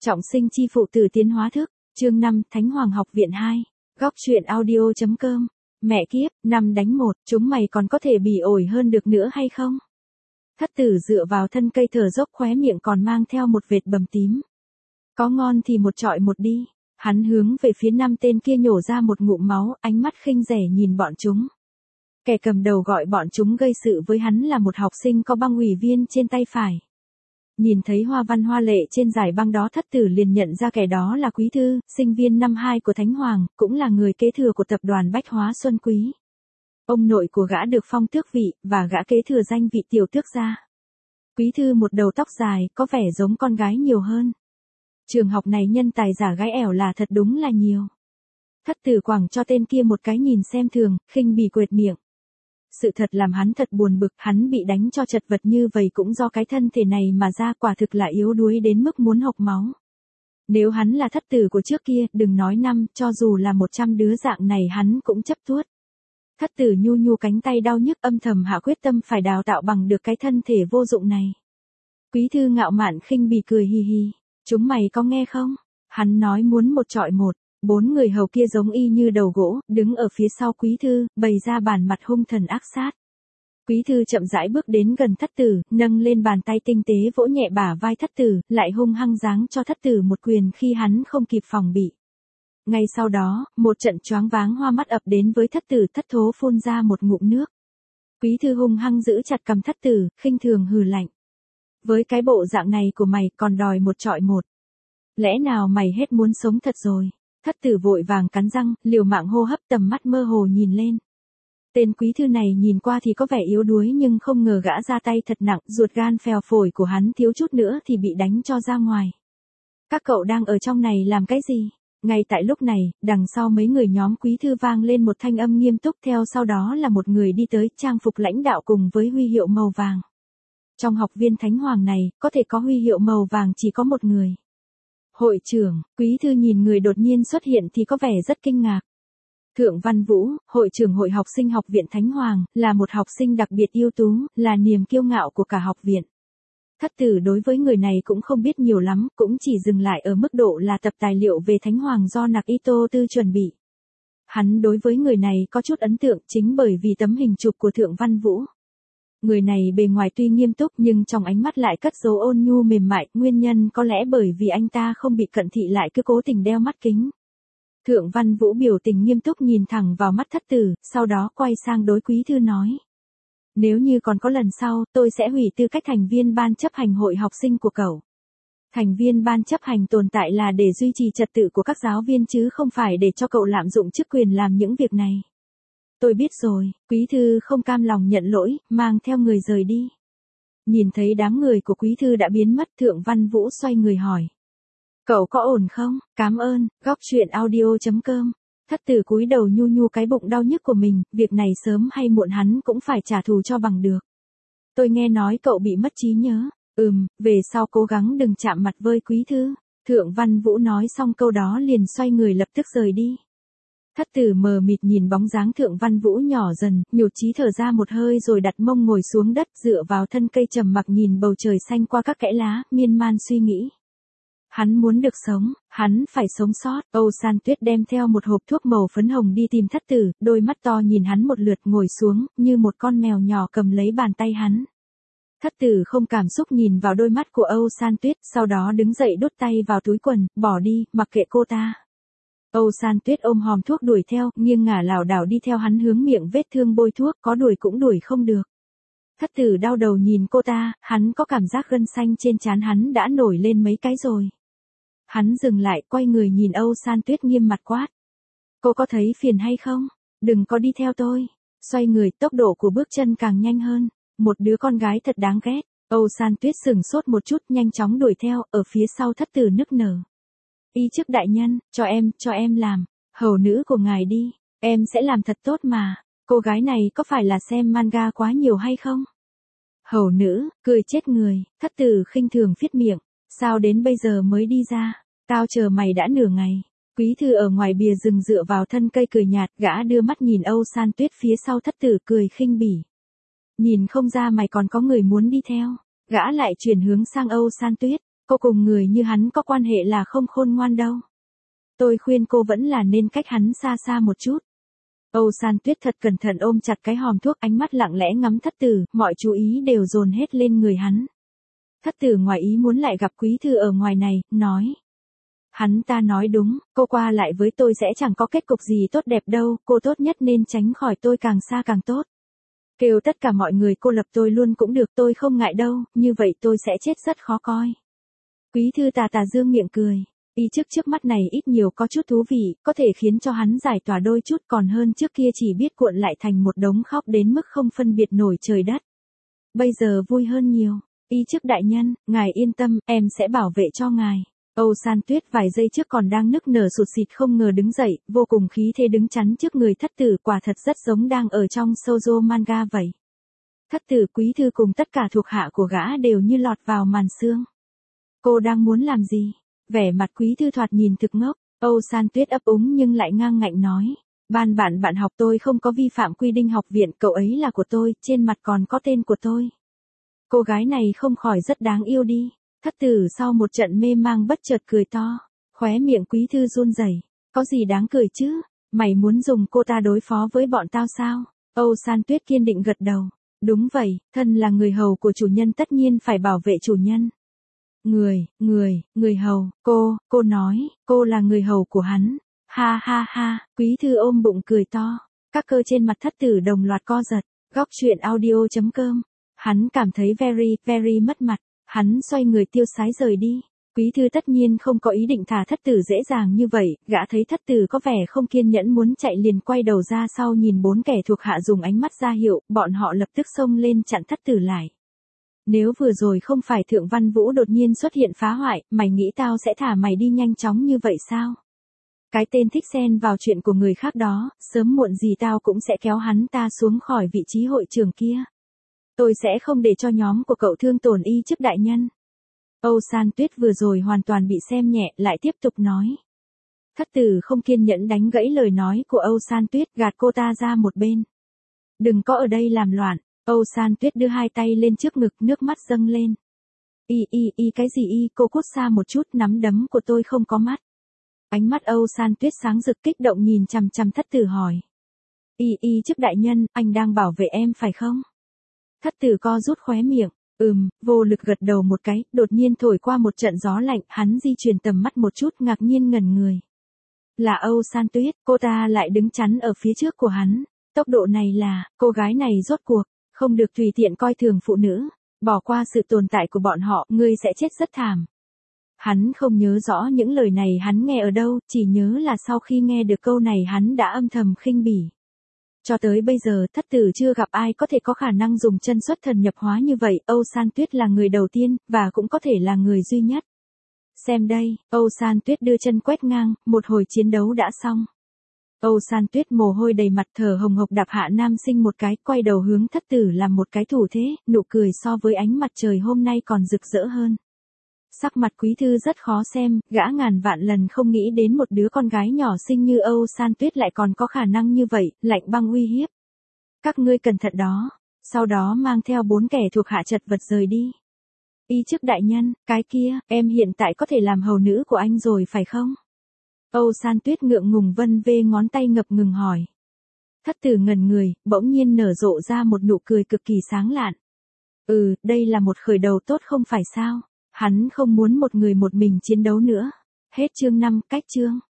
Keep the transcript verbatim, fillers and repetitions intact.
Trọng sinh chi phụ tử tiến hóa thức, chương năm, Thánh Hoàng học viện hai. Góc truyện audio.com. Mẹ kiếp, năm đánh một, chúng mày còn có thể bỉ ổi hơn được nữa hay không? Thất tử dựa vào thân cây thở dốc, khóe miệng còn mang theo một vệt bầm tím. Có ngon thì một trọi một đi. Hắn hướng về phía năm tên kia nhổ ra một ngụm máu, ánh mắt khinh rẻ nhìn bọn chúng. Kẻ cầm đầu gọi bọn chúng gây sự với hắn là một học sinh có băng ủy viên trên tay phải. Nhìn thấy hoa văn hoa lệ trên giải băng đó, thất tử liền nhận ra kẻ đó là Quý Thư, sinh viên năm hai của Thánh Hoàng, cũng là người kế thừa của tập đoàn Bách Hóa Xuân Quý. Ông nội của gã được phong tước vị, và gã kế thừa danh vị tiểu tước gia. Quý Thư một đầu tóc dài, có vẻ giống con gái nhiều hơn. Trường học này nhân tài giả gái ẻo là thật đúng là nhiều. Thất tử quẳng cho tên kia một cái nhìn xem thường, khinh bỉ quệt miệng. Sự thật làm hắn thật buồn bực, hắn bị đánh cho chật vật như vậy cũng do cái thân thể này mà ra, quả thực là yếu đuối đến mức muốn hộc máu. Nếu hắn là thất tử của trước kia, đừng nói năm, cho dù là một trăm đứa dạng này hắn cũng chấp tuốt. Thất tử nhu nhu cánh tay đau nhức, âm thầm hạ quyết tâm phải đào tạo bằng được cái thân thể vô dụng này. Quý Thư ngạo mạn khinh bỉ cười hì hì. Chúng mày có nghe không? Hắn nói muốn một trọi một. Bốn người hầu kia giống y như đầu gỗ, đứng ở phía sau Quý Thư, bày ra bản mặt hung thần ác sát. Quý Thư chậm rãi bước đến gần thất tử, nâng lên bàn tay tinh tế vỗ nhẹ bả vai thất tử, lại hung hăng giáng cho thất tử một quyền khi hắn không kịp phòng bị. Ngay sau đó, một trận choáng váng hoa mắt ập đến với thất tử, thất thố phun ra một ngụm nước. Quý Thư hung hăng giữ chặt cầm thất tử, khinh thường hừ lạnh. Với cái bộ dạng này của mày còn đòi một trọi một. Lẽ nào mày hết muốn sống thật rồi? Thất tử vội vàng cắn răng, liều mạng hô hấp, tầm mắt mơ hồ nhìn lên. Tên Quý Thư này nhìn qua thì có vẻ yếu đuối, nhưng không ngờ gã ra tay thật nặng, ruột gan phèo phổi của hắn thiếu chút nữa thì bị đánh cho ra ngoài. Các cậu đang ở trong này làm cái gì? Ngay tại lúc này, đằng sau mấy người nhóm Quý Thư vang lên một thanh âm nghiêm túc, theo sau đó là một người đi tới, trang phục lãnh đạo cùng với huy hiệu màu vàng. Trong học viên Thánh Hoàng này, có thể có huy hiệu màu vàng chỉ có một người. Hội trưởng. Quý Thư nhìn người đột nhiên xuất hiện thì có vẻ rất kinh ngạc. Thượng Văn Vũ, hội trưởng hội học sinh học viện Thánh Hoàng, là một học sinh đặc biệt ưu tú, là niềm kiêu ngạo của cả học viện. Thất tử đối với người này cũng không biết nhiều lắm, cũng chỉ dừng lại ở mức độ là tập tài liệu về Thánh Hoàng do Nakito Tư chuẩn bị. Hắn đối với người này có chút ấn tượng chính bởi vì tấm hình chụp của Thượng Văn Vũ. Người này bề ngoài tuy nghiêm túc nhưng trong ánh mắt lại cất dấu ôn nhu mềm mại, nguyên nhân có lẽ bởi vì anh ta không bị cận thị lại cứ cố tình đeo mắt kính. Thượng Văn Vũ biểu tình nghiêm túc nhìn thẳng vào mắt thất tử, sau đó quay sang đối Quý Thư nói. Nếu như còn có lần sau, tôi sẽ hủy tư cách thành viên ban chấp hành hội học sinh của cậu. Thành viên ban chấp hành tồn tại là để duy trì trật tự của các giáo viên chứ không phải để cho cậu lạm dụng chức quyền làm những việc này. Tôi biết rồi. Quý Thư không cam lòng nhận lỗi, mang theo người rời đi. Nhìn thấy đám người của Quý Thư đã biến mất, Thượng Văn Vũ xoay người hỏi. Cậu có ổn không? Cám ơn. Góc truyện audio.com. Thất tử cúi đầu nhu nhu cái bụng đau nhức của mình, việc này sớm hay muộn hắn cũng phải trả thù cho bằng được. Tôi nghe nói cậu bị mất trí nhớ. Ừm, về sau cố gắng đừng chạm mặt với Quý Thư. Thượng Văn Vũ nói xong câu đó liền xoay người lập tức rời đi. Thất tử mờ mịt nhìn bóng dáng Thượng Văn Vũ nhỏ dần, nhụt chí thở ra một hơi rồi đặt mông ngồi xuống đất, dựa vào thân cây trầm mặc nhìn bầu trời xanh qua các kẽ lá, miên man suy nghĩ. Hắn muốn được sống, hắn phải sống sót. Âu San Tuyết đem theo một hộp thuốc màu phấn hồng đi tìm thất tử, đôi mắt to nhìn hắn một lượt, ngồi xuống, như một con mèo nhỏ cầm lấy bàn tay hắn. Thất tử không cảm xúc nhìn vào đôi mắt của Âu San Tuyết, sau đó đứng dậy đút tay vào túi quần, bỏ đi, mặc kệ cô ta. Âu San Tuyết ôm hòm thuốc đuổi theo, nghiêng ngả lảo đảo đi theo hắn hướng miệng vết thương bôi thuốc, có đuổi cũng đuổi không được. Thất tử đau đầu nhìn cô ta, hắn có cảm giác gân xanh trên trán hắn đã nổi lên mấy cái rồi. Hắn dừng lại, quay người nhìn Âu San Tuyết nghiêm mặt quát. Cô có thấy phiền hay không? Đừng có đi theo tôi. Xoay người, tốc độ của bước chân càng nhanh hơn. Một đứa con gái thật đáng ghét. Âu San Tuyết sừng sốt một chút, nhanh chóng đuổi theo, ở phía sau thất tử nức nở. Y chức đại nhân, cho em, cho em làm, hầu nữ của ngài đi, em sẽ làm thật tốt mà. Cô gái này có phải là xem manga quá nhiều hay không? Hầu nữ, cười chết người. Thất tử khinh thường phiết miệng, sao đến bây giờ mới đi ra? Tao chờ mày đã nửa ngày. Quý Thư ở ngoài bìa rừng dựa vào thân cây cười nhạt, gã đưa mắt nhìn Âu San Tuyết phía sau thất tử cười khinh bỉ. Nhìn không ra mày còn có người muốn đi theo. Gã lại chuyển hướng sang Âu San Tuyết. Cô cùng người như hắn có quan hệ là không khôn ngoan đâu. Tôi khuyên cô vẫn là nên cách hắn xa xa một chút. Âu San Tuyết thật cẩn thận ôm chặt cái hòm thuốc, ánh mắt lặng lẽ ngắm thất tử, mọi chú ý đều dồn hết lên người hắn. Thất tử ngoài ý muốn lại gặp quý thư ở ngoài này, nói. Hắn ta nói đúng, cô qua lại với tôi sẽ chẳng có kết cục gì tốt đẹp đâu, cô tốt nhất nên tránh khỏi tôi càng xa càng tốt. Kêu tất cả mọi người cô lập tôi luôn cũng được, tôi không ngại đâu, như vậy tôi sẽ chết rất khó coi. Quý thư tà tà dương miệng cười. Y trước trước mắt này ít nhiều có chút thú vị, có thể khiến cho hắn giải tỏa đôi chút, còn hơn trước kia chỉ biết cuộn lại thành một đống khóc đến mức không phân biệt nổi trời đất. Bây giờ vui hơn nhiều. Y trước đại nhân, ngài yên tâm, em sẽ bảo vệ cho ngài. Âu San Tuyết vài giây trước còn đang nức nở sụt sịt không ngờ đứng dậy, vô cùng khí thế đứng chắn trước người thất tử, quả thật rất giống đang ở trong shoujo manga vậy. Thất tử quý thư cùng tất cả thuộc hạ của gã đều như lọt vào màn sương. Cô đang muốn làm gì? Vẻ mặt quý thư thoạt nhìn thực ngốc. Âu San Tuyết ấp úng nhưng lại ngang ngạnh nói. Ban bạn bạn học tôi không có vi phạm quy định học viện, cậu ấy là của tôi, trên mặt còn có tên của tôi. Cô gái này không khỏi rất đáng yêu đi. Thất tử sau một trận mê mang bất chợt cười to. Khóe miệng quý thư run rẩy. Có gì đáng cười chứ? Mày muốn dùng cô ta đối phó với bọn tao sao? Âu San Tuyết kiên định gật đầu. Đúng vậy, thân là người hầu của chủ nhân tất nhiên phải bảo vệ chủ nhân. Người, người, người hầu, cô, cô nói, cô là người hầu của hắn. Ha ha ha, quý thư ôm bụng cười to. Các cơ trên mặt thất tử đồng loạt co giật. Góc truyện audio chấm com. Hắn cảm thấy very, very mất mặt. Hắn xoay người tiêu sái rời đi. Quý thư tất nhiên không có ý định thả thất tử dễ dàng như vậy. Gã thấy thất tử có vẻ không kiên nhẫn muốn chạy liền quay đầu ra sau nhìn bốn kẻ thuộc hạ dùng ánh mắt ra hiệu. Bọn họ lập tức xông lên chặn thất tử lại. Nếu vừa rồi không phải Thượng Văn Vũ đột nhiên xuất hiện phá hoại, mày nghĩ tao sẽ thả mày đi nhanh chóng như vậy sao? Cái tên thích xen vào chuyện của người khác đó, sớm muộn gì tao cũng sẽ kéo hắn ta xuống khỏi vị trí hội trưởng kia. Tôi sẽ không để cho nhóm của cậu thương tổn y trước đại nhân. Âu San Tuyết vừa rồi hoàn toàn bị xem nhẹ, lại tiếp tục nói. Thất tử không kiên nhẫn đánh gãy lời nói của Âu San Tuyết, gạt cô ta ra một bên. Đừng có ở đây làm loạn. Âu San Tuyết đưa hai tay lên trước ngực, nước mắt dâng lên. Y y y cái gì y, cô cút xa một chút, nắm đấm của tôi không có mắt. Ánh mắt Âu San Tuyết sáng rực kích động nhìn chằm chằm thất tử hỏi. Y y trước đại nhân, anh đang bảo vệ em phải không? Thất tử co rút khóe miệng. Ừm, vô lực gật đầu một cái, đột nhiên thổi qua một trận gió lạnh, hắn di chuyển tầm mắt một chút ngạc nhiên ngẩn người. Là Âu San Tuyết, cô ta lại đứng chắn ở phía trước của hắn. Tốc độ này là, cô gái này rốt cuộc. Không được tùy tiện coi thường phụ nữ, bỏ qua sự tồn tại của bọn họ, ngươi sẽ chết rất thảm. Hắn không nhớ rõ những lời này hắn nghe ở đâu, chỉ nhớ là sau khi nghe được câu này hắn đã âm thầm khinh bỉ. Cho tới bây giờ thất tử chưa gặp ai có thể có khả năng dùng chân xuất thần nhập hóa như vậy, Âu San Tuyết là người đầu tiên, và cũng có thể là người duy nhất. Xem đây, Âu San Tuyết đưa chân quét ngang, một hồi chiến đấu đã xong. Âu San Tuyết mồ hôi đầy mặt thở hồng hộc đạp hạ nam sinh một cái, quay đầu hướng thất tử làm một cái thủ thế, nụ cười so với ánh mặt trời hôm nay còn rực rỡ hơn. Sắc mặt quý thư rất khó xem, gã ngàn vạn lần không nghĩ đến một đứa con gái nhỏ xinh như Âu San Tuyết lại còn có khả năng như vậy, lạnh băng uy hiếp. Các ngươi cẩn thận đó, sau đó mang theo bốn kẻ thuộc hạ chật vật rời đi. Y trước đại nhân, cái kia, em hiện tại có thể làm hầu nữ của anh rồi phải không? Âu San Tuyết ngượng ngùng vân vê ngón tay ngập ngừng hỏi. Thất tử ngẩn người, bỗng nhiên nở rộ ra một nụ cười cực kỳ sáng lạn. Ừ, đây là một khởi đầu tốt không phải sao? Hắn không muốn một người một mình chiến đấu nữa. Hết chương năm, cách chương.